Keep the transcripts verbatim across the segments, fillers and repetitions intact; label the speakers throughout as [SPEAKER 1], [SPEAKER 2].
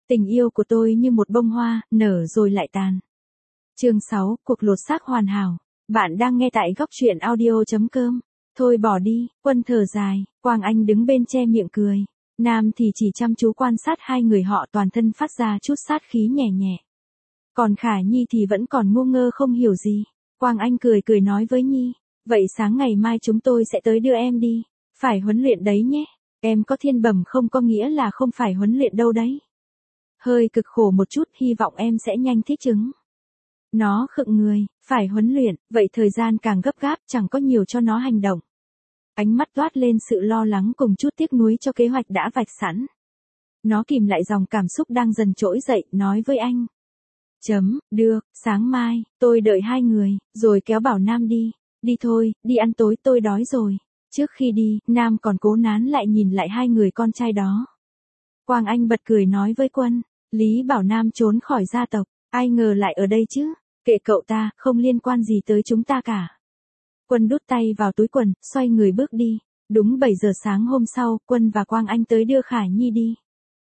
[SPEAKER 1] Tình yêu của tôi như một bông hoa, nở rồi lại tàn. Chương sáu, cuộc lột xác hoàn hảo. Bạn đang nghe tại góc truyện audio chấm com. Thôi bỏ đi, Quân thở dài, Quang Anh đứng bên che miệng cười. Nam thì chỉ chăm chú quan sát hai người họ, toàn thân phát ra chút sát khí nhẹ nhẹ. Còn Khả Nhi thì vẫn còn ngu ngơ không hiểu gì. Quang Anh cười cười nói với Nhi, vậy sáng ngày mai chúng tôi sẽ tới đưa em đi. Phải huấn luyện đấy nhé. Em có thiên bẩm không có nghĩa là không phải huấn luyện đâu đấy. Hơi cực khổ một chút, hy vọng em sẽ nhanh thích ứng. Nó khựng người, phải huấn luyện, vậy thời gian càng gấp gáp, chẳng có nhiều cho nó hành động. Ánh mắt toát lên sự lo lắng cùng chút tiếc nuối cho kế hoạch đã vạch sẵn. Nó kìm lại dòng cảm xúc đang dần trỗi dậy, nói với anh. Chấm, được, sáng mai, tôi đợi hai người, rồi kéo bảo Nam đi. Đi thôi, đi ăn tối, tôi đói rồi. Trước khi đi, Nam còn cố nán lại nhìn lại hai người con trai đó. Quang Anh bật cười nói với Quân, Lý bảo Nam trốn khỏi gia tộc, ai ngờ lại ở đây chứ, kệ cậu ta, không liên quan gì tới chúng ta cả. Quân đút tay vào túi quần, xoay người bước đi. Đúng bảy giờ sáng hôm sau, Quân và Quang Anh tới đưa Khả Nhi đi.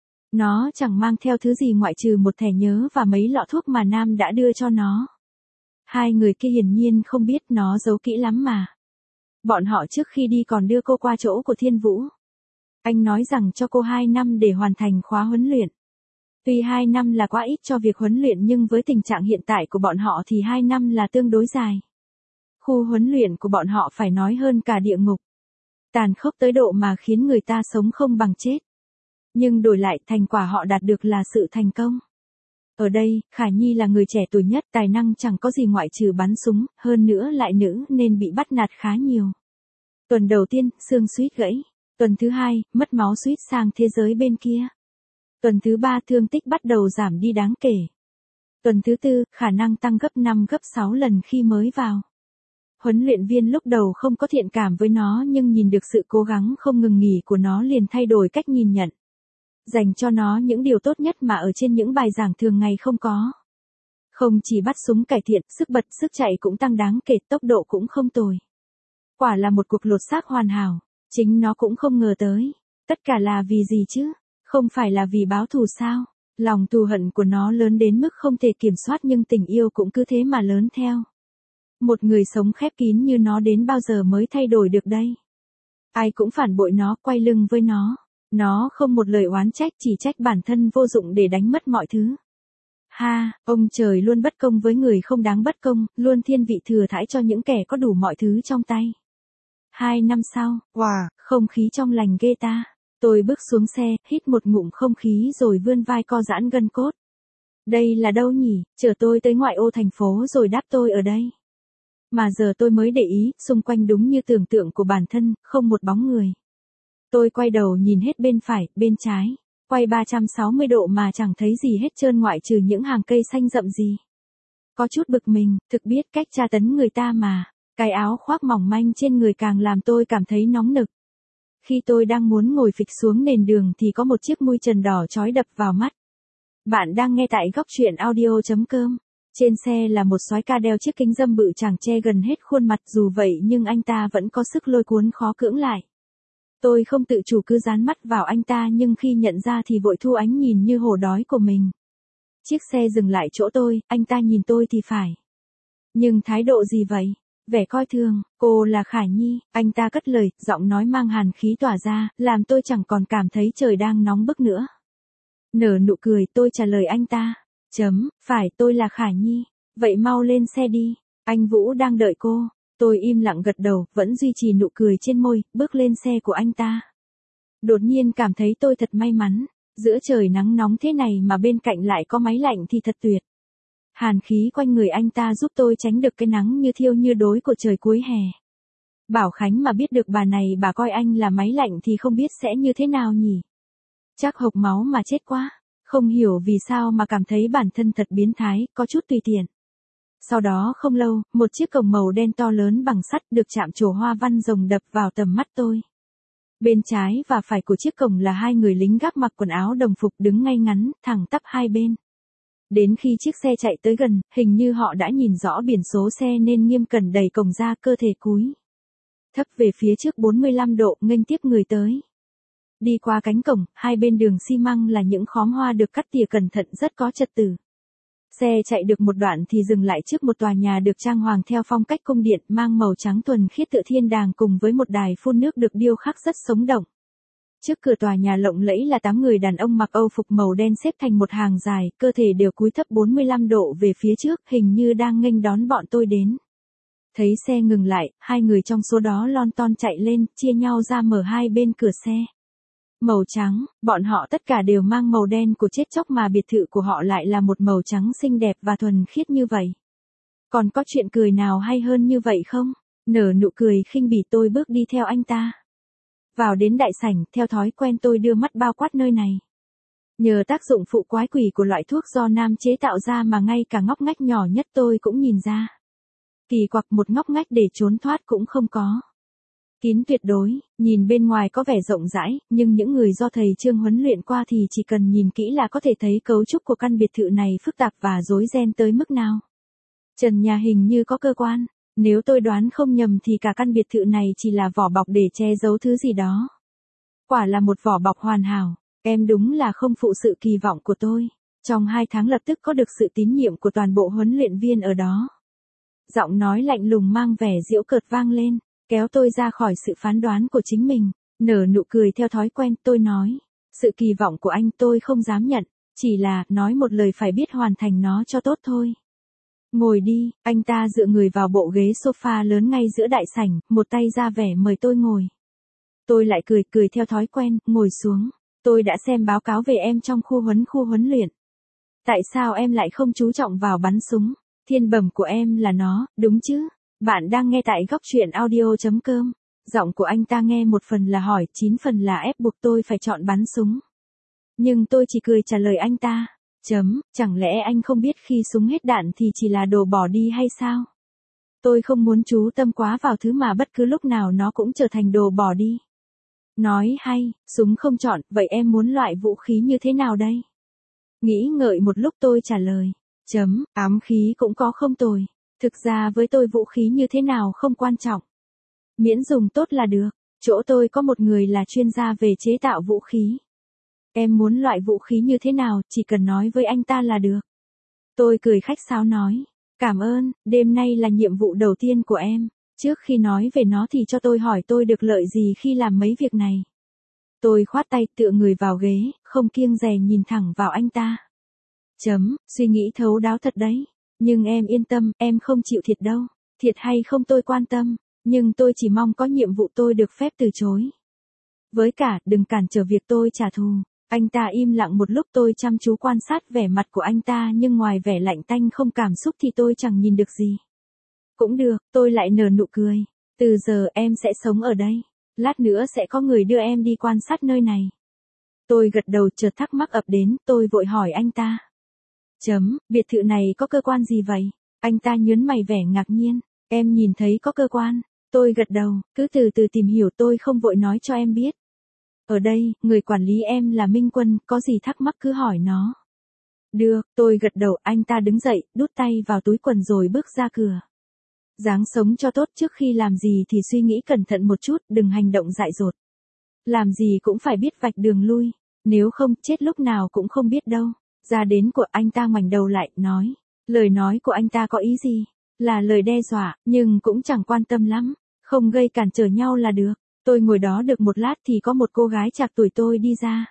[SPEAKER 1] Nó chẳng mang theo thứ gì ngoại trừ một thẻ nhớ và mấy lọ thuốc mà Nam đã đưa cho nó. Hai người kia hiển nhiên không biết nó giấu kỹ lắm mà. Bọn họ trước khi đi còn đưa cô qua chỗ của Thiên Vũ. Anh nói rằng cho cô hai năm để hoàn thành khóa huấn luyện. Tuy hai năm là quá ít cho việc huấn luyện nhưng với tình trạng hiện tại của bọn họ thì hai năm là tương đối dài. Khu huấn luyện của bọn họ phải nói hơn cả địa ngục. Tàn khốc tới độ mà khiến người ta sống không bằng chết. Nhưng đổi lại thành quả họ đạt được là sự thành công. Ở đây, Khả Nhi là người trẻ tuổi nhất, tài năng chẳng có gì ngoại trừ bắn súng, hơn nữa lại nữ nên bị bắt nạt khá nhiều. Tuần đầu tiên, xương suýt gãy. Tuần thứ hai, mất máu suýt sang thế giới bên kia. Tuần thứ ba, thương tích bắt đầu giảm đi đáng kể. Tuần thứ tư, khả năng tăng gấp năm gấp sáu lần khi mới vào. Huấn luyện viên lúc đầu không có thiện cảm với nó nhưng nhìn được sự cố gắng không ngừng nghỉ của nó liền thay đổi cách nhìn nhận. Dành cho nó những điều tốt nhất mà ở trên những bài giảng thường ngày không có. Không chỉ bắt súng cải thiện, sức bật, sức chạy cũng tăng đáng kể, tốc độ cũng không tồi. Quả là một cuộc lột xác hoàn hảo, chính nó cũng không ngờ tới. Tất cả là vì gì chứ? Không phải là vì báo thù sao? Lòng thù hận của nó lớn đến mức không thể kiểm soát nhưng tình yêu cũng cứ thế mà lớn theo. Một người sống khép kín như nó đến bao giờ mới thay đổi được đây? Ai cũng phản bội nó, quay lưng với nó. Nó không một lời oán trách, chỉ trách bản thân vô dụng để đánh mất mọi thứ. Ha, ông trời luôn bất công với người không đáng bất công, luôn thiên vị thừa thãi cho những kẻ có đủ mọi thứ trong tay. Hai năm sau, wow, không khí trong lành ghê ta. Tôi bước xuống xe, hít một ngụm không khí rồi vươn vai co giãn gân cốt. Đây là đâu nhỉ, chở tôi tới ngoại ô thành phố rồi đáp tôi ở đây. Mà giờ tôi mới để ý, xung quanh đúng như tưởng tượng của bản thân, không một bóng người. Tôi quay đầu nhìn hết bên phải, bên trái, quay ba trăm sáu mươi độ mà chẳng thấy gì hết trơn ngoại trừ những hàng cây xanh rậm gì. Có chút bực mình, thực biết cách tra tấn người ta mà, cái áo khoác mỏng manh trên người càng làm tôi cảm thấy nóng nực. Khi tôi đang muốn ngồi phịch xuống nền đường thì có một chiếc mui trần đỏ chói đập vào mắt. Bạn đang nghe tại góc truyện audio chấm com. Trên xe là một soái ca đeo chiếc kính râm bự chàng che gần hết khuôn mặt, dù vậy nhưng anh ta vẫn có sức lôi cuốn khó cưỡng lại. Tôi không tự chủ cứ dán mắt vào anh ta nhưng khi nhận ra thì vội thu ánh nhìn như hổ đói của mình. Chiếc xe dừng lại chỗ tôi, anh ta nhìn tôi thì phải. Nhưng thái độ gì vậy? Vẻ coi thường, cô là Khả Nhi, anh ta cất lời, giọng nói mang hàn khí tỏa ra, làm tôi chẳng còn cảm thấy trời đang nóng bức nữa. Nở nụ cười, tôi trả lời anh ta. Chấm, phải, tôi là Khả Nhi. Vậy mau lên xe đi, anh Vũ đang đợi cô. Tôi im lặng gật đầu, vẫn duy trì nụ cười trên môi, bước lên xe của anh ta. Đột nhiên cảm thấy tôi thật may mắn, giữa trời nắng nóng thế này mà bên cạnh lại có máy lạnh thì thật tuyệt. Hàn khí quanh người anh ta giúp tôi tránh được cái nắng như thiêu như đối của trời cuối hè. Bảo Khánh mà biết được bà này bà coi anh là máy lạnh thì không biết sẽ như thế nào nhỉ. Chắc hộc máu mà chết quá, không hiểu vì sao mà cảm thấy bản thân thật biến thái, có chút tùy tiện. Sau đó không lâu, một chiếc cổng màu đen to lớn bằng sắt được chạm trổ hoa văn rồng đập vào tầm mắt tôi. Bên trái và phải của chiếc cổng là hai người lính gác mặc quần áo đồng phục đứng ngay ngắn, thẳng tắp hai bên. Đến khi chiếc xe chạy tới gần, hình như họ đã nhìn rõ biển số xe nên nghiêm cẩn đẩy cổng ra, cơ thể cúi thấp về phía trước bốn mươi lăm độ, nghênh tiếp người tới. Đi qua cánh cổng, hai bên đường xi măng là những khóm hoa được cắt tỉa cẩn thận rất có trật tự. Xe chạy được một đoạn thì dừng lại trước một tòa nhà được trang hoàng theo phong cách cung điện mang màu trắng thuần khiết tựa thiên đàng cùng với một đài phun nước được điêu khắc rất sống động. Trước cửa tòa nhà lộng lẫy là tám người đàn ông mặc âu phục màu đen xếp thành một hàng dài, cơ thể đều cúi thấp bốn mươi lăm độ về phía trước, hình như đang nghênh đón bọn tôi đến. Thấy xe ngừng lại, hai người trong số đó lon ton chạy lên, chia nhau ra mở hai bên cửa xe. Màu trắng, bọn họ tất cả đều mang màu đen của chết chóc mà biệt thự của họ lại là một màu trắng xinh đẹp và thuần khiết như vậy. Còn có chuyện cười nào hay hơn như vậy không? Nở nụ cười khinh bỉ tôi bước đi theo anh ta. Vào đến đại sảnh, theo thói quen tôi đưa mắt bao quát nơi này. Nhờ tác dụng phụ quái quỷ của loại thuốc do nam chế tạo ra mà ngay cả ngóc ngách nhỏ nhất tôi cũng nhìn ra. Kỳ quặc một ngóc ngách để trốn thoát cũng không có. Kín tuyệt đối, nhìn bên ngoài có vẻ rộng rãi, nhưng những người do thầy Trương huấn luyện qua thì chỉ cần nhìn kỹ là có thể thấy cấu trúc của căn biệt thự này phức tạp và rối ren tới mức nào. Trần nhà hình như có cơ quan, nếu tôi đoán không nhầm thì cả căn biệt thự này chỉ là vỏ bọc để che giấu thứ gì đó. Quả là một vỏ bọc hoàn hảo, em đúng là không phụ sự kỳ vọng của tôi. Trong hai tháng lập tức có được sự tín nhiệm của toàn bộ huấn luyện viên ở đó. Giọng nói lạnh lùng mang vẻ giễu cợt vang lên, kéo tôi ra khỏi sự phán đoán của chính mình, nở nụ cười theo thói quen, tôi nói, sự kỳ vọng của anh tôi không dám nhận, chỉ là, nói một lời phải biết hoàn thành nó cho tốt thôi. Ngồi đi, anh ta dựa người vào bộ ghế sofa lớn ngay giữa đại sảnh, một tay ra vẻ mời tôi ngồi. Tôi lại cười cười theo thói quen, ngồi xuống, tôi đã xem báo cáo về em trong khu huấn khu huấn luyện. Tại sao em lại không chú trọng vào bắn súng? Thiên bẩm của em là nó, đúng chứ? Bạn đang nghe tại góc truyện audio.com. Giọng của anh ta nghe một phần là hỏi, chín phần là ép buộc tôi phải chọn bắn súng. Nhưng tôi chỉ cười trả lời anh ta. Chấm, chẳng lẽ anh không biết khi súng hết đạn thì chỉ là đồ bỏ đi hay sao? Tôi không muốn chú tâm quá vào thứ mà bất cứ lúc nào nó cũng trở thành đồ bỏ đi. Nói hay, súng không chọn, vậy em muốn loại vũ khí như thế nào đây? Nghĩ ngợi một lúc tôi trả lời. Chấm, ám khí cũng có không tồi. Thực ra với tôi vũ khí như thế nào không quan trọng. Miễn dùng tốt là được. Chỗ tôi có một người là chuyên gia về chế tạo vũ khí. Em muốn loại vũ khí như thế nào, chỉ cần nói với anh ta là được. Tôi cười khách sáo nói. Cảm ơn, đêm nay là nhiệm vụ đầu tiên của em. Trước khi nói về nó thì cho tôi hỏi tôi được lợi gì khi làm mấy việc này. Tôi khoát tay tựa người vào ghế, không kiêng dè nhìn thẳng vào anh ta. Chấm, suy nghĩ thấu đáo thật đấy. Nhưng em yên tâm, em không chịu thiệt đâu. Thiệt hay không tôi quan tâm, nhưng tôi chỉ mong có nhiệm vụ tôi được phép từ chối. Với cả, đừng cản trở việc tôi trả thù. Anh ta im lặng một lúc, tôi chăm chú quan sát vẻ mặt của anh ta nhưng ngoài vẻ lạnh tanh không cảm xúc thì tôi chẳng nhìn được gì. Cũng được, tôi lại nở nụ cười. Từ giờ em sẽ sống ở đây. Lát nữa sẽ có người đưa em đi quan sát nơi này. Tôi gật đầu, chợt thắc mắc ập đến, tôi vội hỏi anh ta. Chấm, biệt thự này có cơ quan gì vậy? Anh ta nhớn mày vẻ ngạc nhiên. Em nhìn thấy có cơ quan. Tôi gật đầu, cứ từ từ tìm hiểu, tôi không vội nói cho em biết. Ở đây, người quản lý em là Minh Quân, có gì thắc mắc cứ hỏi nó. Được, tôi gật đầu, anh ta đứng dậy, đút tay vào túi quần rồi bước ra cửa. Dáng sống cho tốt, trước khi làm gì thì suy nghĩ cẩn thận một chút, đừng hành động dại dột. Làm gì cũng phải biết vạch đường lui, nếu không chết lúc nào cũng không biết đâu. Ra đến của anh ta ngoảnh đầu lại, nói. Lời nói của anh ta có ý gì? Là lời đe dọa, nhưng cũng chẳng quan tâm lắm. Không gây cản trở nhau là được. Tôi ngồi đó được một lát thì có một cô gái trạc tuổi tôi đi ra.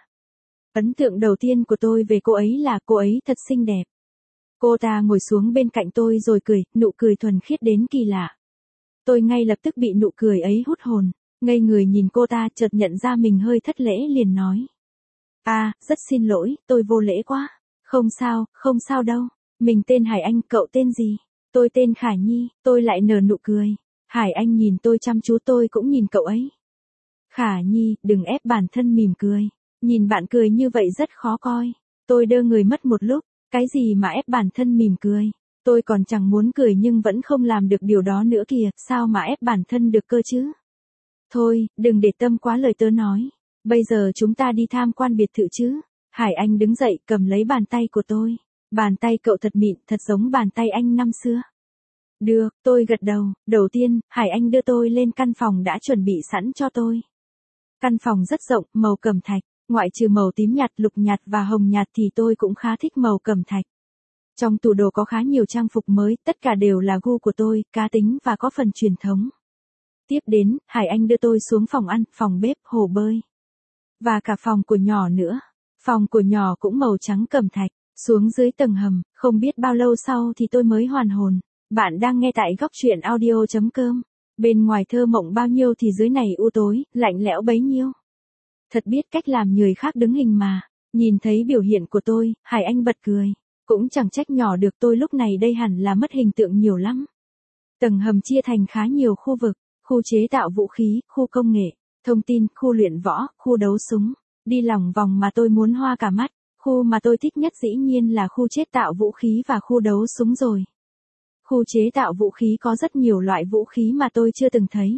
[SPEAKER 1] Ấn tượng đầu tiên của tôi về cô ấy là cô ấy thật xinh đẹp. Cô ta ngồi xuống bên cạnh tôi rồi cười, nụ cười thuần khiết đến kỳ lạ. Tôi ngay lập tức bị nụ cười ấy hút hồn, ngây người nhìn cô ta, chợt nhận ra mình hơi thất lễ liền nói. À, rất xin lỗi, tôi vô lễ quá. Không sao, không sao đâu. Mình tên Hải Anh, cậu tên gì? Tôi tên Khả Nhi, tôi lại nở nụ cười. Hải Anh nhìn tôi chăm chú, tôi cũng nhìn cậu ấy. Khả Nhi, đừng ép bản thân mỉm cười. Nhìn bạn cười như vậy rất khó coi. Tôi đơ người mất một lúc. Cái gì mà ép bản thân mỉm cười? Tôi còn chẳng muốn cười nhưng vẫn không làm được điều đó nữa kìa, sao mà ép bản thân được cơ chứ? Thôi, đừng để tâm quá lời tớ nói. Bây giờ chúng ta đi tham quan biệt thự chứ? Hải Anh đứng dậy, cầm lấy bàn tay của tôi. Bàn tay cậu thật mịn, thật giống bàn tay anh năm xưa. Được, tôi gật đầu. Đầu tiên, Hải Anh đưa tôi lên căn phòng đã chuẩn bị sẵn cho tôi. Căn phòng rất rộng, màu cẩm thạch, ngoại trừ màu tím nhạt, lục nhạt và hồng nhạt thì tôi cũng khá thích màu cẩm thạch. Trong tủ đồ có khá nhiều trang phục mới, tất cả đều là gu của tôi, cá tính và có phần truyền thống. Tiếp đến, Hải Anh đưa tôi xuống phòng ăn, phòng bếp, hồ bơi. Và cả phòng của nhỏ nữa. Phòng của nhỏ cũng màu trắng cẩm thạch, xuống dưới tầng hầm, không biết bao lâu sau thì tôi mới hoàn hồn. Bạn đang nghe tại góc truyện audio chấm com. Bên ngoài thơ mộng bao nhiêu thì dưới này u tối, lạnh lẽo bấy nhiêu. Thật biết cách làm người khác đứng hình mà. Nhìn thấy biểu hiện của tôi, Hải Anh bật cười. Cũng chẳng trách nhỏ được tôi lúc này đây hẳn là mất hình tượng nhiều lắm. Tầng hầm chia thành khá nhiều khu vực, khu chế tạo vũ khí, khu công nghệ, thông tin, khu luyện võ, khu đấu súng. Đi lòng vòng mà tôi muốn hoa cả mắt, khu mà tôi thích nhất dĩ nhiên là khu chế tạo vũ khí và khu đấu súng rồi. Khu chế tạo vũ khí có rất nhiều loại vũ khí mà tôi chưa từng thấy.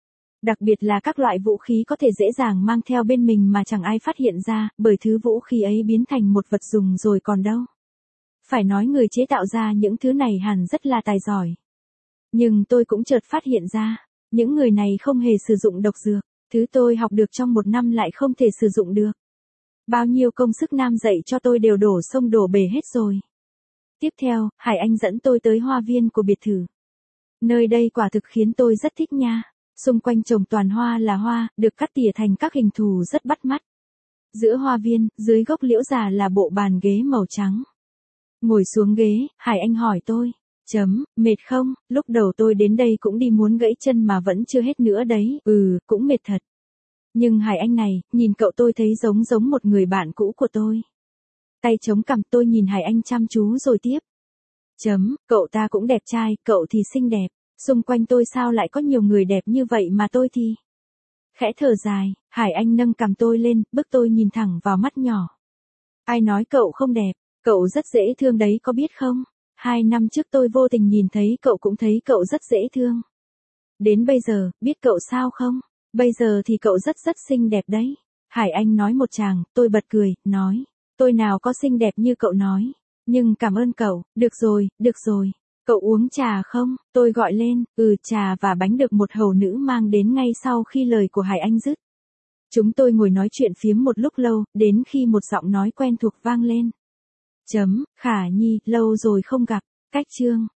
[SPEAKER 1] Đặc biệt là các loại vũ khí có thể dễ dàng mang theo bên mình mà chẳng ai phát hiện ra, bởi thứ vũ khí ấy biến thành một vật dùng rồi còn đâu. Phải nói người chế tạo ra những thứ này hẳn rất là tài giỏi. Nhưng tôi cũng chợt phát hiện ra, những người này không hề sử dụng độc dược, thứ tôi học được trong một năm lại không thể sử dụng được. Bao nhiêu công sức nam dạy cho tôi đều đổ sông đổ bể hết rồi. Tiếp theo, Hải Anh dẫn tôi tới hoa viên của biệt thự. Nơi đây quả thực khiến tôi rất thích nha. Xung quanh trồng toàn hoa là hoa, được cắt tỉa thành các hình thù rất bắt mắt. Giữa hoa viên, dưới gốc liễu già là bộ bàn ghế màu trắng. Ngồi xuống ghế, Hải Anh hỏi tôi, chấm, mệt không? Lúc đầu tôi đến đây cũng đi muốn gãy chân mà vẫn chưa hết nữa đấy, ừ, cũng mệt thật. Nhưng Hải Anh này, nhìn cậu tôi thấy giống giống một người bạn cũ của tôi. Tay chống cằm, tôi nhìn Hải Anh chăm chú rồi tiếp. Chấm, cậu ta cũng đẹp trai, cậu thì xinh đẹp. Xung quanh tôi sao lại có nhiều người đẹp như vậy mà tôi thì... Khẽ thở dài, Hải Anh nâng cằm tôi lên, bức tôi nhìn thẳng vào mắt nhỏ. Ai nói cậu không đẹp, cậu rất dễ thương đấy có biết không? Hai năm trước tôi vô tình nhìn thấy cậu cũng thấy cậu rất dễ thương. Đến bây giờ, biết cậu sao không? Bây giờ thì cậu rất rất xinh đẹp đấy. Hải Anh nói một tràng, tôi bật cười, nói. Tôi nào có xinh đẹp như cậu nói. Nhưng cảm ơn cậu, được rồi, được rồi. Cậu uống trà không? Tôi gọi lên, ừ trà và bánh được một hầu nữ mang đến ngay sau khi lời của Hải Anh dứt. Chúng tôi ngồi nói chuyện phiếm một lúc lâu, đến khi một giọng nói quen thuộc vang lên. Chấm, Khả Nhi, lâu rồi không gặp, cách chương.